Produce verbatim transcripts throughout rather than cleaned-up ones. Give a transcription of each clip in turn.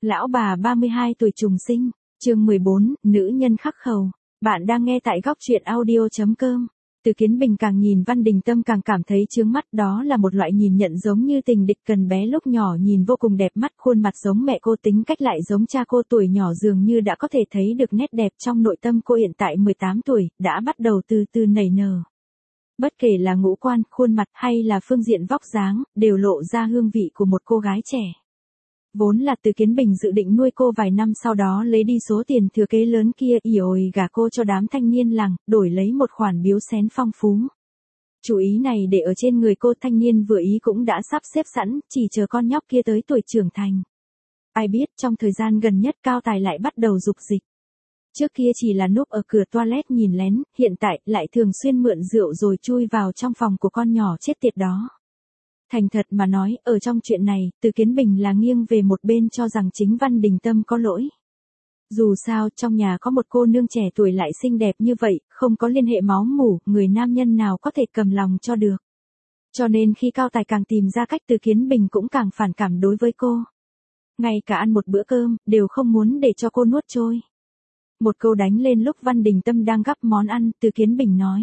Lão bà ba mươi hai tuổi trùng sinh, chương mười bốn, nữ nhân khắc khẩu. Bạn đang nghe tại góc truyện audio chấm com. Từ Kiến Bình càng nhìn Văn Đình Tâm càng cảm thấy chướng mắt, đó là một loại nhìn nhận giống như tình địch cần bé lúc nhỏ nhìn vô cùng đẹp mắt, khuôn mặt giống mẹ cô, tính cách lại giống cha cô, tuổi nhỏ dường như đã có thể thấy được nét đẹp trong nội tâm cô. Hiện tại mười tám tuổi, đã bắt đầu từ từ nảy nở. Bất kể là ngũ quan, khuôn mặt hay là phương diện vóc dáng, đều lộ ra hương vị của một cô gái trẻ. Vốn là Từ Kiến Bình dự định nuôi cô vài năm, sau đó lấy đi số tiền thừa kế lớn kia, ỉ ôi gả cô cho đám thanh niên làng, đổi lấy một khoản biếu xén phong phú. Chủ ý này để ở trên người cô, thanh niên vừa ý cũng đã sắp xếp sẵn, chỉ chờ con nhóc kia tới tuổi trưởng thành. Ai biết trong thời gian gần nhất Cao Tài lại bắt đầu dục dịch. Trước kia chỉ là núp ở cửa toilet nhìn lén, hiện tại lại thường xuyên mượn rượu rồi chui vào trong phòng của con nhỏ chết tiệt đó. Thành thật mà nói, ở trong chuyện này, Từ Kiến Bình là nghiêng về một bên, cho rằng chính Văn Đình Tâm có lỗi. Dù sao, trong nhà có một cô nương trẻ tuổi lại xinh đẹp như vậy, không có liên hệ máu mủ, người nam nhân nào có thể cầm lòng cho được. Cho nên khi Cao Tài càng tìm ra cách, Từ Kiến Bình cũng càng phản cảm đối với cô. Ngay cả ăn một bữa cơm, đều không muốn để cho cô nuốt trôi. Một câu đánh lên lúc Văn Đình Tâm đang gắp món ăn, Từ Kiến Bình nói.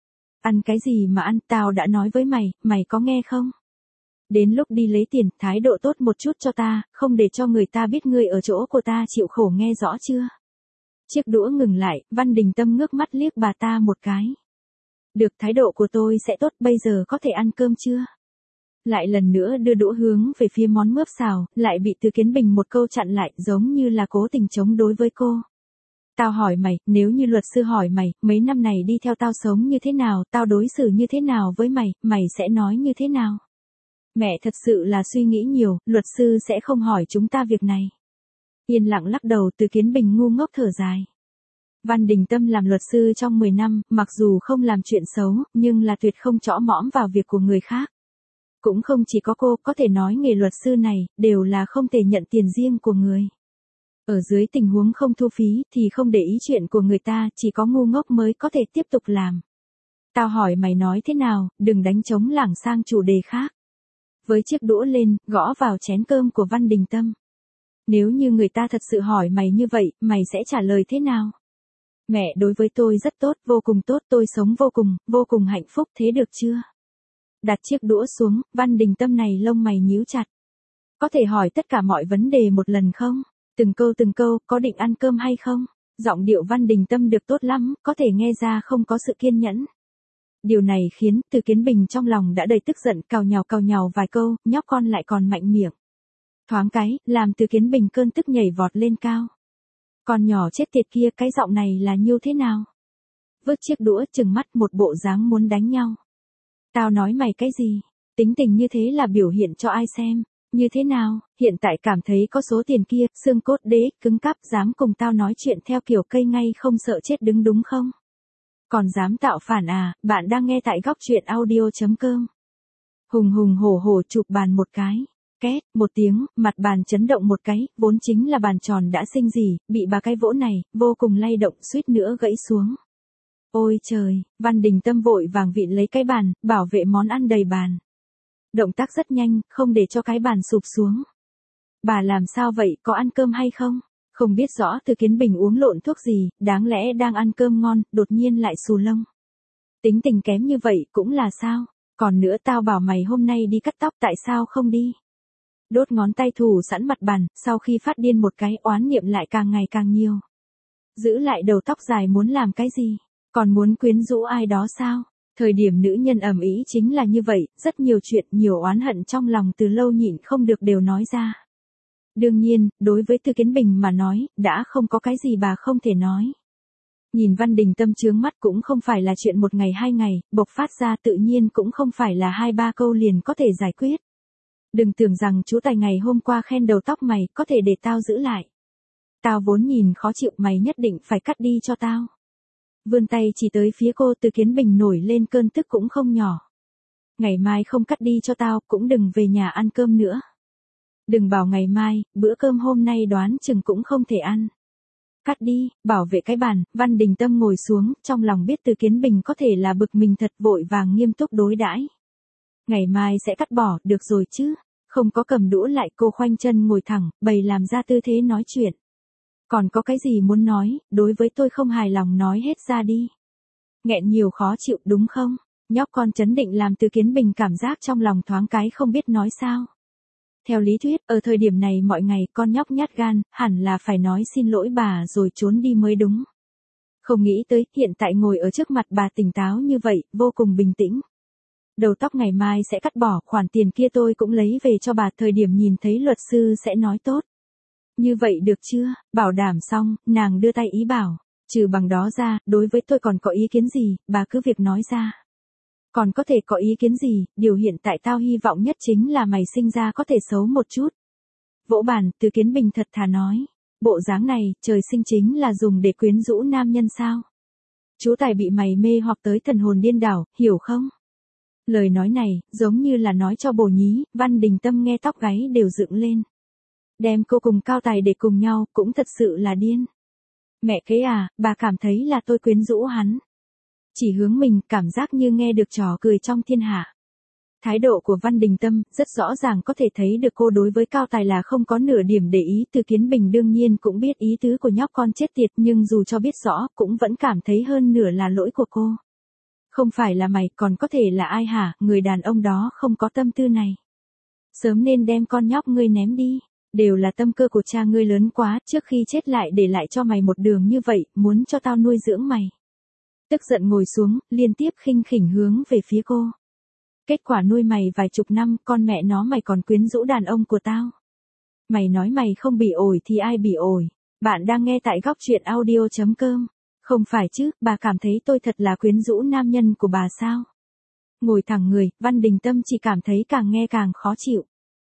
Ăn cái gì mà ăn, tao đã nói với mày, mày có nghe không? Đến lúc đi lấy tiền, thái độ tốt một chút cho ta, không để cho người ta biết ngươi ở chỗ của ta chịu khổ, nghe rõ chưa? Chiếc đũa ngừng lại, Văn Đình Tâm ngước mắt liếc bà ta một cái. Được, thái độ của tôi sẽ tốt, bây giờ có thể ăn cơm chưa? Lại lần nữa đưa đũa hướng về phía món mướp xào, lại bị Từ Kiến Bình một câu chặn lại, giống như là cố tình chống đối với cô. Tao hỏi mày, nếu như luật sư hỏi mày, mấy năm này đi theo tao sống như thế nào, tao đối xử như thế nào với mày, mày sẽ nói như thế nào? Mẹ thật sự là suy nghĩ nhiều, luật sư sẽ không hỏi chúng ta việc này. Yên lặng lắc đầu, Từ Kiến Bình ngu ngốc thở dài. Văn Đình Tâm làm luật sư trong mười năm, mặc dù không làm chuyện xấu, nhưng là tuyệt không chõ mõm vào việc của người khác. Cũng không chỉ có cô, có thể nói nghề luật sư này, đều là không thể nhận tiền riêng của người. Ở dưới tình huống không thu phí, thì không để ý chuyện của người ta, chỉ có ngu ngốc mới có thể tiếp tục làm. Tao hỏi mày nói thế nào, đừng đánh trống lảng sang chủ đề khác. Với chiếc đũa lên, gõ vào chén cơm của Văn Đình Tâm. Nếu như người ta thật sự hỏi mày như vậy, mày sẽ trả lời thế nào? Mẹ đối với tôi rất tốt, vô cùng tốt, tôi sống vô cùng, vô cùng hạnh phúc, thế được chưa? Đặt chiếc đũa xuống, Văn Đình Tâm này lông mày nhíu chặt. Có thể hỏi tất cả mọi vấn đề một lần không? Từng câu từng câu, có định ăn cơm hay không? Giọng điệu Văn Đình Tâm được tốt lắm, có thể nghe ra không có sự kiên nhẫn. Điều này khiến Từ Kiến Bình trong lòng đã đầy tức giận, cào nhào cào nhào vài câu, nhóc con lại còn mạnh miệng. Thoáng cái, làm Từ Kiến Bình cơn tức nhảy vọt lên cao. Con nhỏ chết tiệt kia, cái giọng này là như thế nào? Vứt chiếc đũa, trừng mắt một bộ dáng muốn đánh nhau. Tao nói mày cái gì? Tính tình như thế là biểu hiện cho ai xem? Như thế nào, hiện tại cảm thấy có số tiền kia, xương cốt đế, cứng cáp, dám cùng tao nói chuyện theo kiểu cây ngay không sợ chết đứng đúng không? Còn dám tạo phản à? Bạn đang nghe tại góc truyện audio chấm com. Hùng hùng hổ hổ chụp bàn một cái. Két, một tiếng, mặt bàn chấn động một cái, vốn chính là bàn tròn đã xinh gì, bị bà cái vỗ này, vô cùng lay động, suýt nữa gãy xuống. Ôi trời, Văn Đình Tâm vội vàng vịn lấy cái bàn, bảo vệ món ăn đầy bàn. Động tác rất nhanh, không để cho cái bàn sụp xuống. Bà làm sao vậy, có ăn cơm hay không? Không biết rõ Từ Kiến Bình uống lộn thuốc gì, đáng lẽ đang ăn cơm ngon, đột nhiên lại xù lông. Tính tình kém như vậy cũng là sao? Còn nữa, tao bảo mày hôm nay đi cắt tóc, tại sao không đi? Đốt ngón tay thủ sẵn mặt bàn, sau khi phát điên một cái, oán niệm lại càng ngày càng nhiều. Giữ lại đầu tóc dài muốn làm cái gì? Còn muốn quyến rũ ai đó sao? Thời điểm nữ nhân ầm ĩ chính là như vậy, rất nhiều chuyện, nhiều oán hận trong lòng từ lâu nhịn không được đều nói ra. Đương nhiên, đối với Từ Kiến Bình mà nói, đã không có cái gì bà không thể nói. Nhìn Văn Đình Tâm chướng mắt cũng không phải là chuyện một ngày hai ngày, bộc phát ra tự nhiên cũng không phải là hai ba câu liền có thể giải quyết. Đừng tưởng rằng chú Tài ngày hôm qua khen đầu tóc mày, có thể để tao giữ lại. Tao vốn nhìn khó chịu, mày nhất định phải cắt đi cho tao. Vươn tay chỉ tới phía cô, Từ Kiến Bình nổi lên cơn tức cũng không nhỏ. Ngày mai không cắt đi cho tao, cũng đừng về nhà ăn cơm nữa. Đừng bảo ngày mai, bữa cơm hôm nay đoán chừng cũng không thể ăn. Cắt đi, bảo vệ cái bàn. Văn Đình Tâm ngồi xuống, trong lòng biết Từ Kiến Bình có thể là bực mình thật, vội vàng nghiêm túc đối đãi. Ngày mai sẽ cắt bỏ, được rồi chứ? Không có cầm đũa lại, cô khoanh chân ngồi thẳng, bày làm ra tư thế nói chuyện. Còn có cái gì muốn nói, đối với tôi không hài lòng nói hết ra đi. Nghẹn nhiều khó chịu đúng không? Nhóc con trấn định làm Từ Kiến Bình cảm giác trong lòng thoáng cái không biết nói sao. Theo lý thuyết, ở thời điểm này mọi ngày con nhóc nhát gan, hẳn là phải nói xin lỗi bà rồi trốn đi mới đúng. Không nghĩ tới, hiện tại ngồi ở trước mặt bà tỉnh táo như vậy, vô cùng bình tĩnh. Đầu tóc ngày mai sẽ cắt bỏ, khoản tiền kia tôi cũng lấy về cho bà, thời điểm nhìn thấy luật sư sẽ nói tốt. Như vậy được chưa? Bảo đảm xong, nàng đưa tay ý bảo. Trừ bằng đó ra, đối với tôi còn có ý kiến gì, bà cứ việc nói ra. Còn có thể có ý kiến gì, điều hiện tại tao hy vọng nhất chính là mày sinh ra có thể xấu một chút. Vỗ bàn, Từ Kiến Bình thật thà nói. Bộ dáng này, trời sinh chính là dùng để quyến rũ nam nhân sao? Chú tài bị mày mê hoặc tới thần hồn điên đảo, hiểu không? Lời nói này, giống như là nói cho bồ nhí, Văn Đình Tâm nghe tóc gáy đều dựng lên. Đem cô cùng Cao Tài để cùng nhau, cũng thật sự là điên. Mẹ kế à, bà cảm thấy là tôi quyến rũ hắn. Chỉ hướng mình, cảm giác như nghe được trò cười trong thiên hạ. Thái độ của Văn Đình Tâm, rất rõ ràng có thể thấy được cô đối với Cao Tài là không có nửa điểm để ý. Từ Kiến Bình đương nhiên cũng biết ý tứ của nhóc con chết tiệt, nhưng dù cho biết rõ, cũng vẫn cảm thấy hơn nửa là lỗi của cô. Không phải là mày, còn có thể là ai hả, người đàn ông đó không có tâm tư này. Sớm nên đem con nhóc ngươi ném đi. Đều là tâm cơ của cha ngươi lớn quá, trước khi chết lại để lại cho mày một đường như vậy, muốn cho tao nuôi dưỡng mày. Tức giận ngồi xuống, liên tiếp khinh khỉnh hướng về phía cô. Kết quả nuôi mày vài chục năm, con mẹ nó mày còn quyến rũ đàn ông của tao. Mày nói mày không bị ổi thì ai bị ổi. Bạn đang nghe tại góc truyện audio chấm com. Không phải chứ, bà cảm thấy tôi thật là quyến rũ nam nhân của bà sao? Ngồi thẳng người, Văn Đình Tâm chỉ cảm thấy càng nghe càng khó chịu.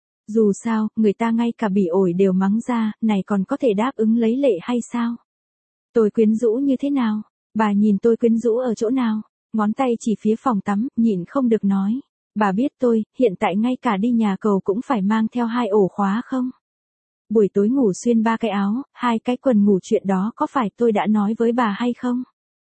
Dù sao, người ta ngay cả bị ổi đều mắng ra, này còn có thể đáp ứng lấy lệ hay sao? Tôi quyến rũ như thế nào? Bà nhìn tôi quyến rũ ở chỗ nào? Ngón tay chỉ phía phòng tắm, nhịn không được nói. Bà biết tôi, hiện tại ngay cả đi nhà cầu cũng phải mang theo hai ổ khóa không? Buổi tối ngủ xuyên ba cái áo, hai cái quần ngủ, chuyện đó có phải tôi đã nói với bà hay không?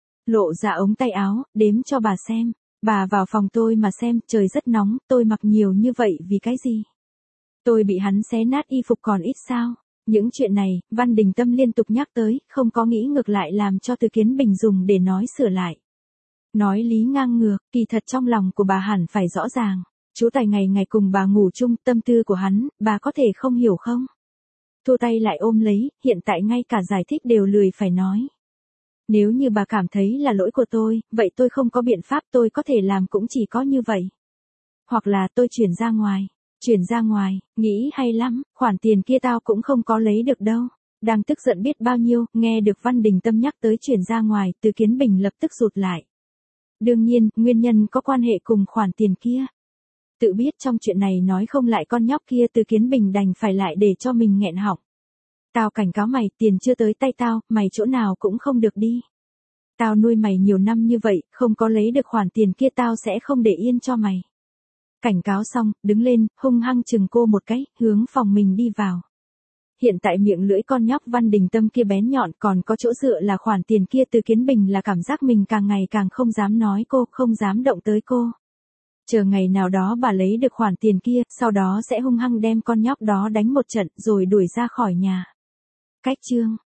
Lộ ra ống tay áo, đếm cho bà xem. Bà vào phòng tôi mà xem, trời rất nóng, tôi mặc nhiều như vậy vì cái gì? Tôi bị hắn xé nát y phục còn ít sao? Những chuyện này, Văn Đình Tâm liên tục nhắc tới, không có nghĩ ngược lại làm cho Từ Kiến Bình dùng để nói sửa lại. Nói lý ngang ngược, kỳ thật trong lòng của bà hẳn phải rõ ràng. Chú Tài ngày ngày cùng bà ngủ chung, tâm tư của hắn, bà có thể không hiểu không? Thua tay lại ôm lấy, hiện tại ngay cả giải thích đều lười phải nói. Nếu như bà cảm thấy là lỗi của tôi, vậy tôi không có biện pháp, tôi có thể làm cũng chỉ có như vậy. Hoặc là tôi chuyển ra ngoài. Chuyển ra ngoài, nghĩ hay lắm, khoản tiền kia tao cũng không có lấy được đâu. Đang tức giận biết bao nhiêu, nghe được Văn Đình Tâm nhắc tới chuyển ra ngoài, Từ Kiến Bình lập tức rụt lại. Đương nhiên, nguyên nhân có quan hệ cùng khoản tiền kia. Tự biết trong chuyện này nói không lại con nhóc kia, Từ Kiến Bình đành phải lại để cho mình nghẹn họng. Tao cảnh cáo mày, tiền chưa tới tay tao, mày chỗ nào cũng không được đi. Tao nuôi mày nhiều năm như vậy, không có lấy được khoản tiền kia tao sẽ không để yên cho mày. Cảnh cáo xong, đứng lên, hung hăng chừng cô một cái, hướng phòng mình đi vào. Hiện tại miệng lưỡi con nhóc Văn Đình Tâm kia bén nhọn, còn có chỗ dựa là khoản tiền kia. Từ Kiến Bình là cảm giác mình càng ngày càng không dám nói cô, không dám động tới cô. Chờ ngày nào đó bà lấy được khoản tiền kia, sau đó sẽ hung hăng đem con nhóc đó đánh một trận rồi đuổi ra khỏi nhà. Cách chương